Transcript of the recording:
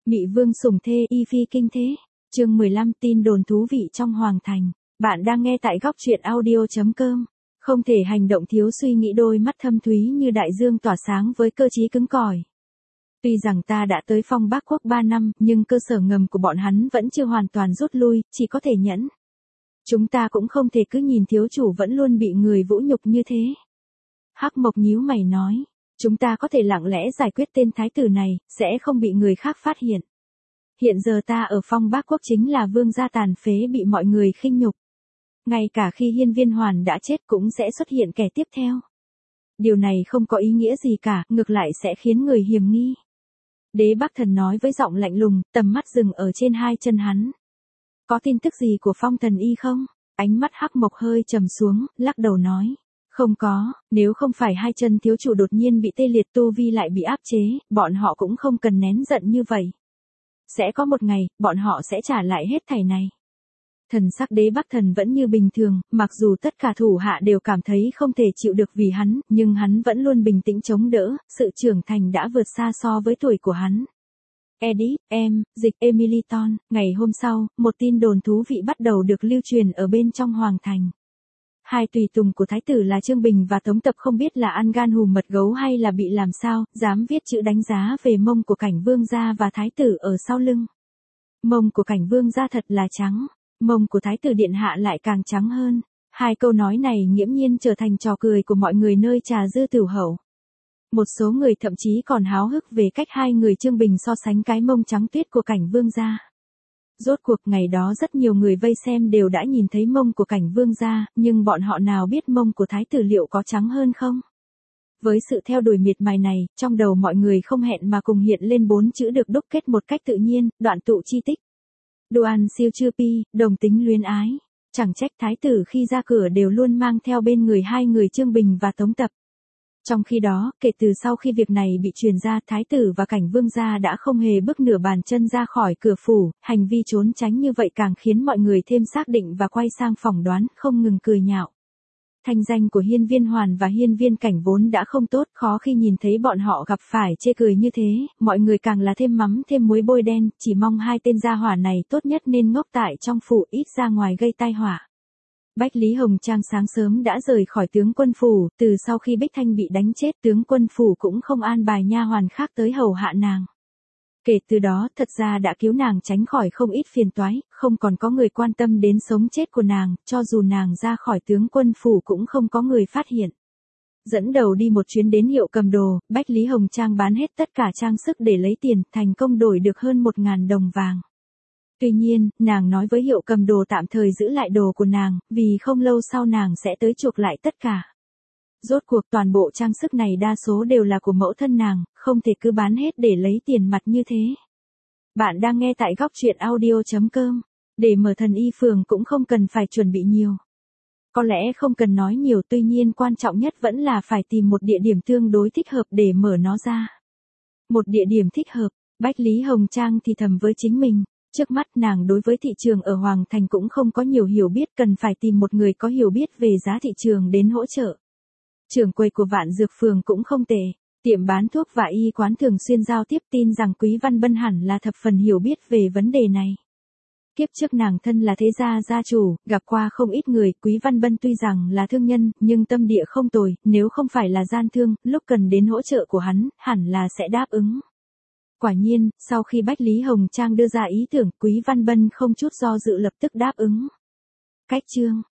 Mị vương sủng thê y phi kinh thế. Chương 15 tin đồn thú vị trong Hoàng Thành. Bạn đang nghe tại góc truyện audio.com. Không thể hành động thiếu suy nghĩ, đôi mắt thâm thúy như đại dương tỏa sáng với cơ trí cứng cỏi. Tuy rằng ta đã tới Phong Bắc Quốc 3 năm, nhưng cơ sở ngầm của bọn hắn vẫn chưa hoàn toàn rút lui, chỉ có thể nhẫn. Chúng ta cũng không thể cứ nhìn thiếu chủ vẫn luôn bị người vũ nhục như thế. Hắc Mộc nhíu mày nói. Chúng ta có thể lặng lẽ giải quyết tên thái tử này, sẽ không bị người khác phát hiện. Hiện giờ ta ở Phong Bắc Quốc chính là vương gia tàn phế bị mọi người khinh nhục. Ngay cả khi Hiên Viên Hoàn đã chết cũng sẽ xuất hiện kẻ tiếp theo. Điều này không có ý nghĩa gì cả, ngược lại sẽ khiến người hiềm nghi. Đế Bắc Thần nói với giọng lạnh lùng, tầm mắt dừng ở trên hai chân hắn. Có tin tức gì của Phong Thần Y không? Ánh mắt Hắc Mộc hơi trầm xuống, lắc đầu nói. Không có, nếu không phải hai chân thiếu chủ đột nhiên bị tê liệt, tu vi lại bị áp chế, bọn họ cũng không cần nén giận như vậy. Sẽ có một ngày, bọn họ sẽ trả lại hết thảy này. Thần sắc Đế Bắc Thần vẫn như bình thường, mặc dù tất cả thủ hạ đều cảm thấy không thể chịu được vì hắn, nhưng hắn vẫn luôn bình tĩnh chống đỡ, sự trưởng thành đã vượt xa so với tuổi của hắn. Edith, dịch Emiliton, ngày hôm sau, một tin đồn thú vị bắt đầu được lưu truyền ở bên trong Hoàng Thành. Hai tùy tùng của thái tử là Trương Bình và Tống Tập không biết là ăn gan hùm mật gấu hay là bị làm sao, dám viết chữ đánh giá về mông của Cảnh Vương gia và thái tử ở sau lưng. Mông của Cảnh Vương gia thật là trắng, mông của thái tử điện hạ lại càng trắng hơn. Hai câu nói này nghiễm nhiên trở thành trò cười của mọi người nơi trà dư tửu hậu. Một số người thậm chí còn háo hức về cách hai người Trương Bình so sánh cái mông trắng tuyết của Cảnh Vương gia. Rốt cuộc ngày đó rất nhiều người vây xem đều đã nhìn thấy mông của Cảnh Vương gia, nhưng bọn họ nào biết mông của thái tử liệu có trắng hơn không? Với sự theo đuổi miệt mài này, trong đầu mọi người không hẹn mà cùng hiện lên 4 chữ được đúc kết một cách tự nhiên, đoạn tụ chi tích. Đoan siêu chư pi, đồng tính luyến ái. Chẳng trách thái tử khi ra cửa đều luôn mang theo bên người hai người Trương Bình và Tống Tập. Trong khi đó, kể từ sau khi việc này bị truyền ra, thái tử và Cảnh Vương gia đã không hề bước nửa bàn chân ra khỏi cửa phủ, hành vi trốn tránh như vậy càng khiến mọi người thêm xác định và quay sang phỏng đoán, không ngừng cười nhạo. Thanh danh của Hiên Viên Hoàn và Hiên Viên Cảnh vốn đã không tốt, khó khi nhìn thấy bọn họ gặp phải chê cười như thế, mọi người càng là thêm mắm thêm muối bôi đen, chỉ mong hai tên gia hỏa này tốt nhất nên ngốc tại trong phủ, ít ra ngoài gây tai họa. Bách Lý Hồng Trang sáng sớm đã rời khỏi tướng quân phủ, từ sau khi Bích Thanh bị đánh chết, tướng quân phủ cũng không an bài nha hoàn khác tới hầu hạ nàng. Kể từ đó, thật ra đã cứu nàng tránh khỏi không ít phiền toái, không còn có người quan tâm đến sống chết của nàng, cho dù nàng ra khỏi tướng quân phủ cũng không có người phát hiện. Dẫn đầu đi một chuyến đến hiệu cầm đồ, Bách Lý Hồng Trang bán hết tất cả trang sức để lấy tiền, thành công đổi được hơn 1.000 đồng vàng. Tuy nhiên, nàng nói với hiệu cầm đồ tạm thời giữ lại đồ của nàng, vì không lâu sau nàng sẽ tới chuộc lại tất cả. Rốt cuộc toàn bộ trang sức này đa số đều là của mẫu thân nàng, không thể cứ bán hết để lấy tiền mặt như thế. Bạn đang nghe tại góc truyện audio.com. Để mở thần y phường cũng không cần phải chuẩn bị nhiều. Có lẽ không cần nói nhiều, tuy nhiên quan trọng nhất vẫn là phải tìm một địa điểm tương đối thích hợp để mở nó ra. Một địa điểm thích hợp, Bách Lý Hồng Trang thì thầm với chính mình. Trước mắt nàng đối với thị trường ở Hoàng Thành cũng không có nhiều hiểu biết, cần phải tìm một người có hiểu biết về giá thị trường đến hỗ trợ. Trưởng quầy của Vạn Dược Phường cũng không tệ, tiệm bán thuốc và y quán thường xuyên giao tiếp, tin rằng Quý Văn Bân hẳn là thập phần hiểu biết về vấn đề này. Kiếp trước nàng thân là thế gia gia chủ, gặp qua không ít người, Quý Văn Bân tuy rằng là thương nhân, nhưng tâm địa không tồi, nếu không phải là gian thương, lúc cần đến hỗ trợ của hắn, hẳn là sẽ đáp ứng. Quả nhiên, sau khi Bách Lý Hồng Trang đưa ra ý tưởng, Quý Văn Bân không chút do dự lập tức đáp ứng. Cách chương